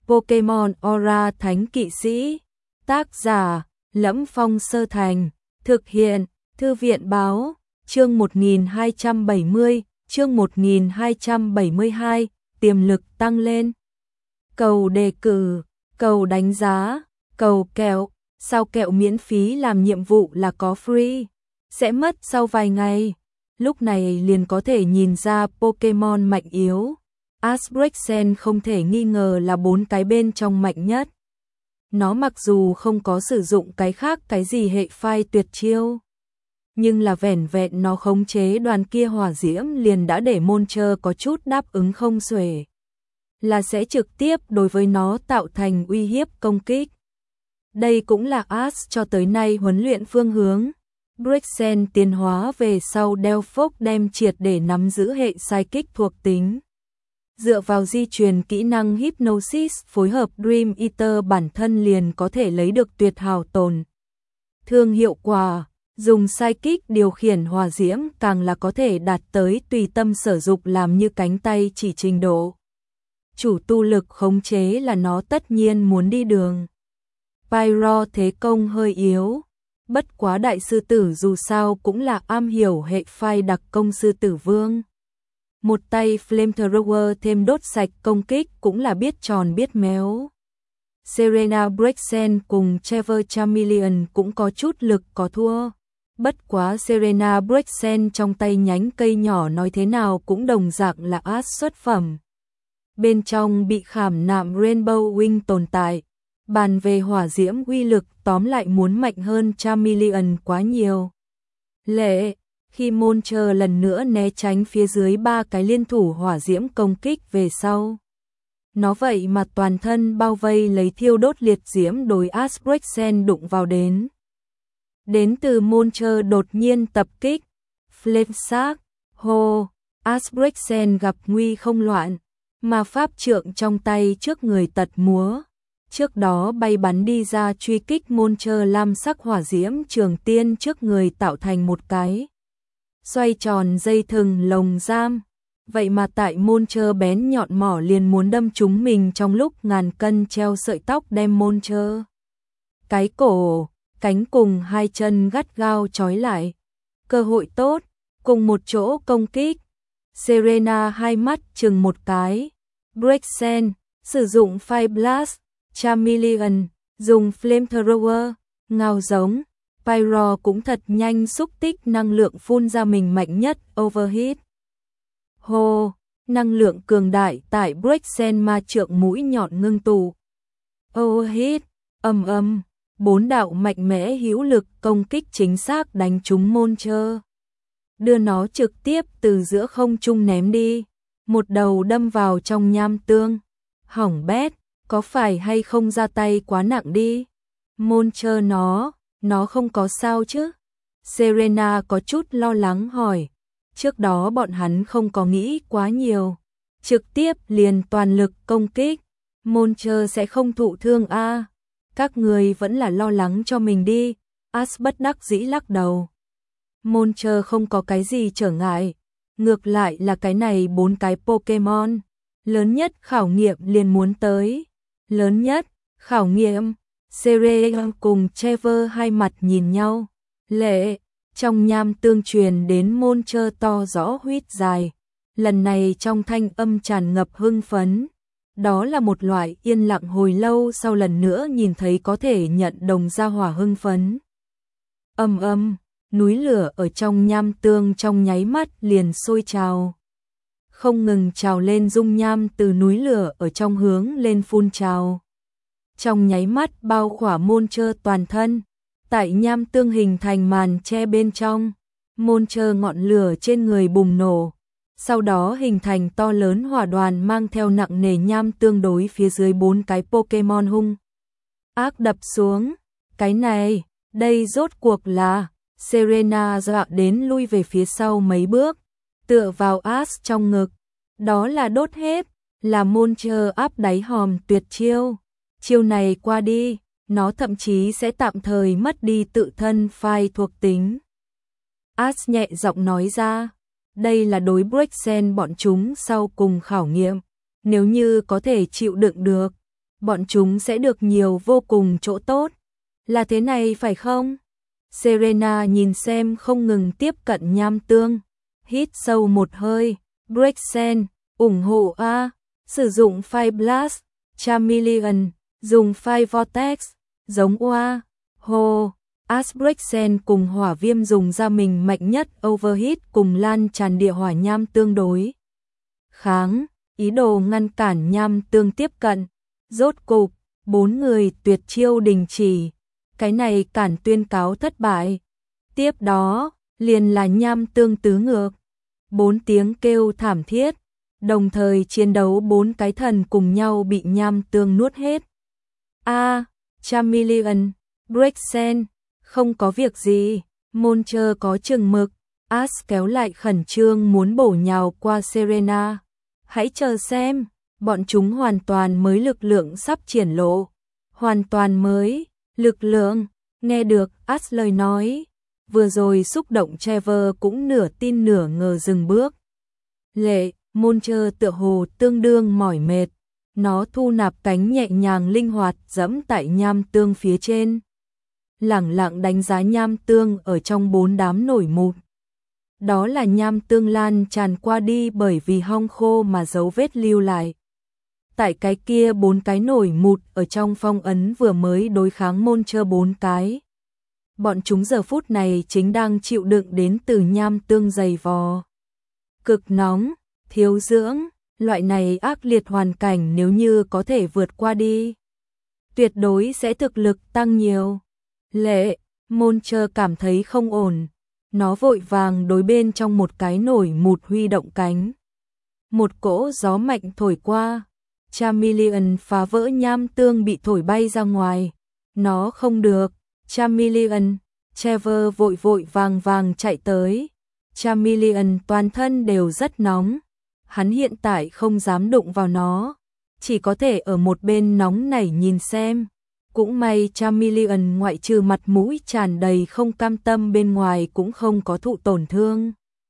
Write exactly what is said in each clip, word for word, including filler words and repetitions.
Pokemon Aura Thánh Kỵ Sĩ. Tác giả: Lẫm Phong Sơ Thành. Thực hiện: Thư viện báo. Chương một nghìn hai trăm bảy mươi, chương một nghìn hai trăm bảy mươi hai, tiềm lực tăng lên. Cầu đề cử, cầu đánh giá, cầu kẹo, sao kẹo miễn phí làm nhiệm vụ là có free, sẽ mất sau vài ngày. Lúc này liền có thể nhìn ra Pokemon mạnh yếu. Asbroxen không thể nghi ngờ là bốn cái bên trong mạnh nhất. Nó mặc dù không có sử dụng cái khác cái gì hệ phai tuyệt chiêu, nhưng là vẻn vẹn nó khống chế đoàn kia hỏa diễm liền đã để Moltres có chút đáp ứng không xuể, là sẽ trực tiếp đối với nó tạo thành uy hiếp công kích. Đây cũng là Ash cho tới nay huấn luyện phương hướng. Broxen tiến hóa về sau Delphox đem triệt để nắm giữ hệ Psychic thuộc tính. Dựa vào di truyền kỹ năng Hypnosis phối hợp Dream Eater bản thân liền có thể lấy được tuyệt hảo tồn thương hiệu quả. Dùng Psychic điều khiển hỏa diễm càng là có thể đạt tới tùy tâm sở dục làm như cánh tay chỉ trình độ. Chủ tu lực khống chế là nó tất nhiên muốn đi đường. Pyro thế công hơi yếu. Bất quá đại sư tử dù sao cũng là am hiểu hệ phai đặc công sư tử vương. Một tay Flamethrower thêm đốt sạch công kích cũng là biết tròn biết méo. Serena Broxen cùng Trevor Chameleon cũng có chút lực có thua. Bất quá Serena Broxen trong tay nhánh cây nhỏ nói thế nào cũng đồng dạng là Ash xuất phẩm. Bên trong bị khảm nạm Rainbow Wing tồn tại. Bàn về hỏa diễm uy lực tóm lại muốn mạnh hơn Chameleon quá nhiều. Lệ, khi Moltres lần nữa né tránh phía dưới ba cái liên thủ hỏa diễm công kích về sau. Nó vậy mà toàn thân bao vây lấy thiêu đốt liệt diễm đối Asbroxen đụng vào đến. Đến từ Moltres đột nhiên tập kích. Flame Shark, hô, Asbroxen gặp nguy không loạn, mà pháp trượng trong tay trước người tật múa. Trước đó bay bắn đi ra truy kích Moltres lam sắc hỏa diễm trường tiên trước người tạo thành một cái xoay tròn dây thừng lồng giam. Vậy mà tại Moltres bén nhọn mỏ liền muốn đâm trúng mình trong lúc ngàn cân treo sợi tóc đem Moltres cái cổ, cánh cùng hai chân gắt gao trói lại. Cơ hội tốt, cùng một chỗ công kích. Serena hai mắt chừng một cái. Broxen sử dụng Fire Blast. Chameleon dùng Flamethrower, ngao giống. Pyro cũng thật nhanh xúc tích năng lượng phun ra mình mạnh nhất Overheat. Hô, năng lượng cường đại tại Broxen ma trượng mũi nhọn ngưng tụ. Overheat, ầm ầm, bốn đạo mạnh mẽ hữu lực công kích chính xác đánh trúng Moltres, đưa nó trực tiếp từ giữa không trung ném đi, một đầu đâm vào trong nham tương. Hỏng bét, có phải hay không ra tay quá nặng đi? Moltres nó, nó không có sao chứ? Serena có chút lo lắng hỏi. Trước đó bọn hắn không có nghĩ quá nhiều, trực tiếp liền toàn lực công kích. Moltres sẽ không thụ thương a? À? Các người vẫn là lo lắng cho mình đi. Ash bất đắc dĩ lắc đầu. Moltres không có cái gì trở ngại, ngược lại là cái này bốn cái Pokemon lớn nhất khảo nghiệm liền muốn tới. Lớn nhất khảo nghiệm. Serena cùng Trevor hai mặt nhìn nhau. Lệ, trong nham tương truyền đến Moltres to rõ huýt dài. Lần này trong thanh âm tràn ngập hưng phấn. Đó là một loại yên lặng hồi lâu sau lần nữa nhìn thấy có thể nhận đồng ra hỏa hưng phấn. Âm âm, núi lửa ở trong nham tương trong nháy mắt liền sôi trào. Không ngừng trào lên dung nham từ núi lửa ở trong hướng lên phun trào. Trong nháy mắt bao khỏa Moltres toàn thân. Tại nham tương hình thành màn che bên trong. Moltres ngọn lửa trên người bùng nổ. Sau đó hình thành to lớn hỏa đoàn mang theo nặng nề nham tương đối phía dưới bốn cái Pokemon hung ác đập xuống. Cái này, đây rốt cuộc là. Serena dọa đến lui về phía sau mấy bước, tựa vào Ash trong ngực. Đó là đốt hết, là Moltres áp đáy hòm tuyệt chiêu. Chiêu này qua đi, nó thậm chí sẽ tạm thời mất đi tự thân phai thuộc tính. Ash nhẹ giọng nói ra, đây là đối Broxen bọn chúng sau cùng khảo nghiệm. Nếu như có thể chịu đựng được, bọn chúng sẽ được nhiều vô cùng chỗ tốt. Là thế này phải không? Serena nhìn xem không ngừng tiếp cận nham tương, hít sâu một hơi, Brexen, ủng hộ A, sử dụng Fire Blast, Chameleon, dùng Fire Vortex, giống Oa, Hồ, Asbrexen cùng hỏa viêm dùng ra mình mạnh nhất Overheat cùng lan tràn địa hỏa nham tương đối kháng, ý đồ ngăn cản nham tương tiếp cận. Rốt cục, bốn người tuyệt chiêu đình chỉ, cái này cản tuyên cáo thất bại. Tiếp đó, liền là nham tương tứ ngược. Bốn tiếng kêu thảm thiết, đồng thời chiến đấu bốn cái thần cùng nhau bị nham tương nuốt hết. A, Chameleon, Brexen, không có việc gì, Monster có chừng mực, Ash kéo lại khẩn trương muốn bổ nhào qua Serena. Hãy chờ xem, bọn chúng hoàn toàn mới lực lượng sắp triển lộ. Hoàn toàn mới, lực lượng, nghe được Ash lời nói. Vừa rồi xúc động Trevor cũng nửa tin nửa ngờ dừng bước. Lệ, Monster tựa hồ tương đương mỏi mệt. Nó thu nạp cánh nhẹ nhàng linh hoạt dẫm tại nham tương phía trên. Lẳng lặng đánh giá nham tương ở trong bốn đám nổi mụn. Đó là nham tương lan tràn qua đi bởi vì hong khô mà dấu vết lưu lại. Tại cái kia bốn cái nổi mụn ở trong phong ấn vừa mới đối kháng Monster bốn cái. Bọn chúng giờ phút này chính đang chịu đựng đến từ nham tương dày vò. Cực nóng, thiếu dưỡng, loại này ác liệt hoàn cảnh nếu như có thể vượt qua đi, tuyệt đối sẽ thực lực tăng nhiều. Lệ, Monster cảm thấy không ổn, nó vội vàng đối bên trong một cái nổi mụn huy động cánh. Một cỗ gió mạnh thổi qua, Chameleon phá vỡ nham tương bị thổi bay ra ngoài. Nó không được, Chameleon, Trevor vội vội vàng vàng chạy tới. Chameleon toàn thân đều rất nóng, hắn hiện tại không dám đụng vào nó, chỉ có thể ở một bên nóng nảy nhìn xem. Cũng may Chameleon ngoại trừ mặt mũi tràn đầy không cam tâm bên ngoài cũng không có thụ tổn thương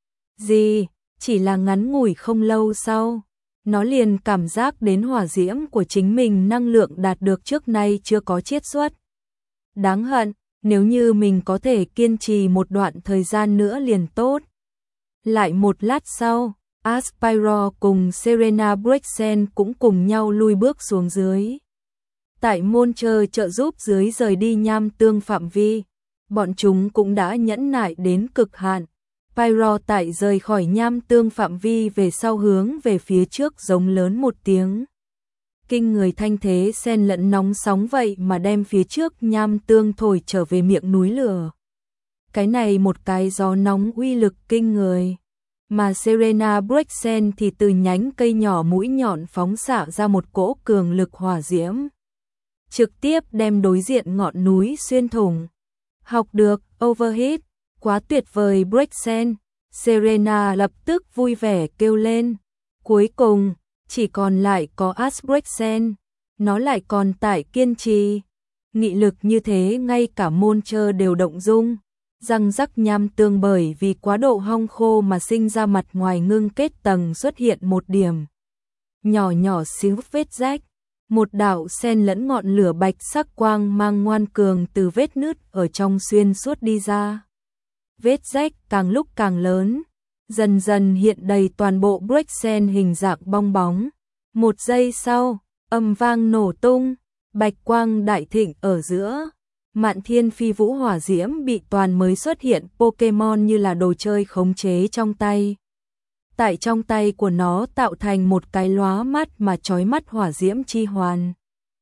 gì, chỉ là ngắn ngủi không lâu sau, nó liền cảm giác đến hỏa diễm của chính mình năng lượng đạt được trước nay chưa có chiết xuất. Đáng hận, nếu như mình có thể kiên trì một đoạn thời gian nữa liền tốt. Lại một lát sau, Aspyro cùng Serena Brexen cũng cùng nhau lui bước xuống dưới. Tại Monster trợ giúp dưới rời đi nham tương phạm vi, bọn chúng cũng đã nhẫn nại đến cực hạn. Pyro tại rời khỏi nham tương phạm vi về sau hướng về phía trước giống lớn một tiếng. Kinh người thanh thế xen lẫn nóng sóng vậy mà đem phía trước nham tương thổi trở về miệng núi lửa. Cái này một cái gió nóng uy lực kinh người. Mà Serena Brexen thì từ nhánh cây nhỏ mũi nhọn phóng xạ ra một cỗ cường lực hỏa diễm, trực tiếp đem đối diện ngọn núi xuyên thủng. Học được, Overheat, quá tuyệt vời Brexen, Serena lập tức vui vẻ kêu lên. Cuối cùng, chỉ còn lại có Asbrexen, nó lại còn tại kiên trì. Nghị lực như thế ngay cả Monster đều động dung. Răng rắc nham tương bởi vì quá độ hong khô mà sinh ra mặt ngoài ngưng kết tầng xuất hiện một điểm nhỏ nhỏ xíu vết rách. Một đạo xen lẫn ngọn lửa bạch sắc quang mang ngoan cường từ vết nứt ở trong xuyên suốt đi ra. Vết rách càng lúc càng lớn, dần dần hiện đầy toàn bộ Brexen hình dạng bong bóng. Một giây sau, âm vang nổ tung, bạch quang đại thịnh ở giữa. Mạn thiên phi vũ hỏa diễm bị toàn mới xuất hiện Pokemon như là đồ chơi khống chế trong tay. Tại trong tay của nó tạo thành một cái lóa mắt mà chói mắt hỏa diễm chi hoàn.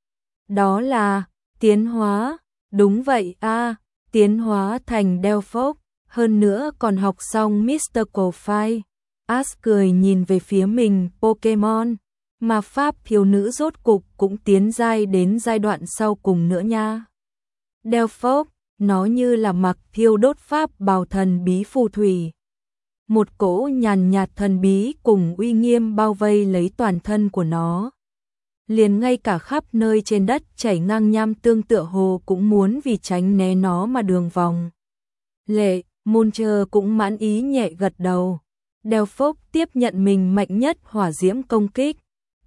Đó là tiến hóa, đúng vậy a, à, tiến hóa thành Delphox, hơn nữa còn học xong Mystical Fire. Ash cười nhìn về phía mình Pokemon, mà pháp thiếu nữ rốt cục cũng tiến giai đến giai đoạn sau cùng nữa nha. Delphox, nó như là mặc thiêu đốt pháp bào thần bí phù thủy. Một cỗ nhàn nhạt thần bí cùng uy nghiêm bao vây lấy toàn thân của nó. Liền ngay cả khắp nơi trên đất chảy ngang nham tương tựa hồ cũng muốn vì tránh né nó mà đường vòng. Lệ, Monster cũng mãn ý nhẹ gật đầu. Delphox tiếp nhận mình mạnh nhất hỏa diễm công kích.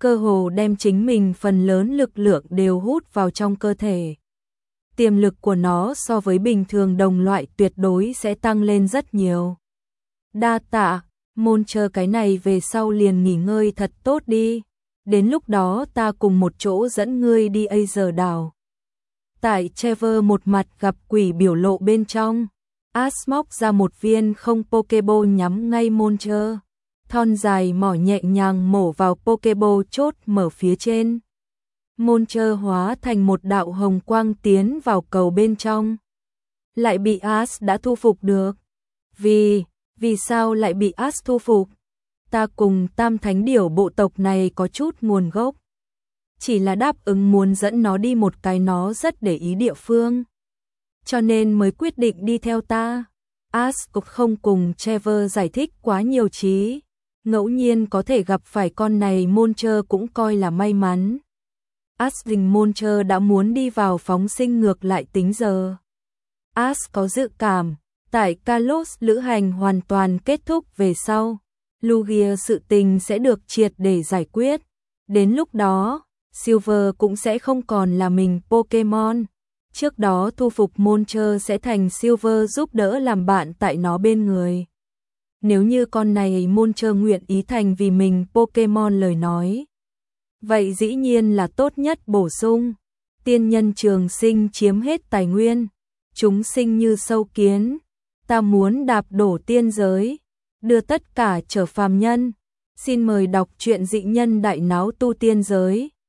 cơ hồ đem chính mình phần lớn lực lượng đều hút vào trong cơ thể. Tiềm lực của nó so với bình thường đồng loại tuyệt đối sẽ tăng lên rất nhiều. Đa tạ, Monster, cái này về sau liền nghỉ ngơi thật tốt đi. Đến lúc đó ta cùng một chỗ dẫn ngươi đi Acer đảo. Tại Trevor một mặt gặp quỷ biểu lộ bên trong, Ash móc ra một viên không Pokeball nhắm ngay Monster. Thon dài mỏ nhẹ nhàng mổ vào Pokeball chốt mở phía trên. Monster hóa thành một đạo hồng quang tiến vào cầu bên trong. Lại bị Ash đã thu phục được. Vì, vì sao lại bị Ash thu phục? Ta cùng Tam Thánh Điểu bộ tộc này có chút nguồn gốc. Chỉ là đáp ứng muốn dẫn nó đi một cái nó rất để ý địa phương. Cho nên mới quyết định đi theo ta. Ash cũng không cùng Trevor giải thích quá nhiều trí. Ngẫu nhiên có thể gặp phải con này Monster cũng coi là may mắn. Ash dình Monster đã muốn đi vào phóng sinh ngược lại tính giờ. Ash có dự cảm, tại Kalos lữ hành hoàn toàn kết thúc về sau, Lugia sự tình sẽ được triệt để giải quyết. Đến lúc đó, Silver cũng sẽ không còn là mình Pokemon. Trước đó thu phục Monster sẽ thành Silver giúp đỡ làm bạn tại nó bên người. Nếu như con này Monster nguyện ý thành vì mình Pokemon lời nói, vậy dĩ nhiên là tốt nhất bổ sung. Tiên nhân trường sinh chiếm hết tài nguyên, chúng sinh như sâu kiến, ta muốn đạp đổ tiên giới, đưa tất cả trở phàm nhân. Xin mời đọc truyện Dị Nhân Đại Náo Tu Tiên Giới.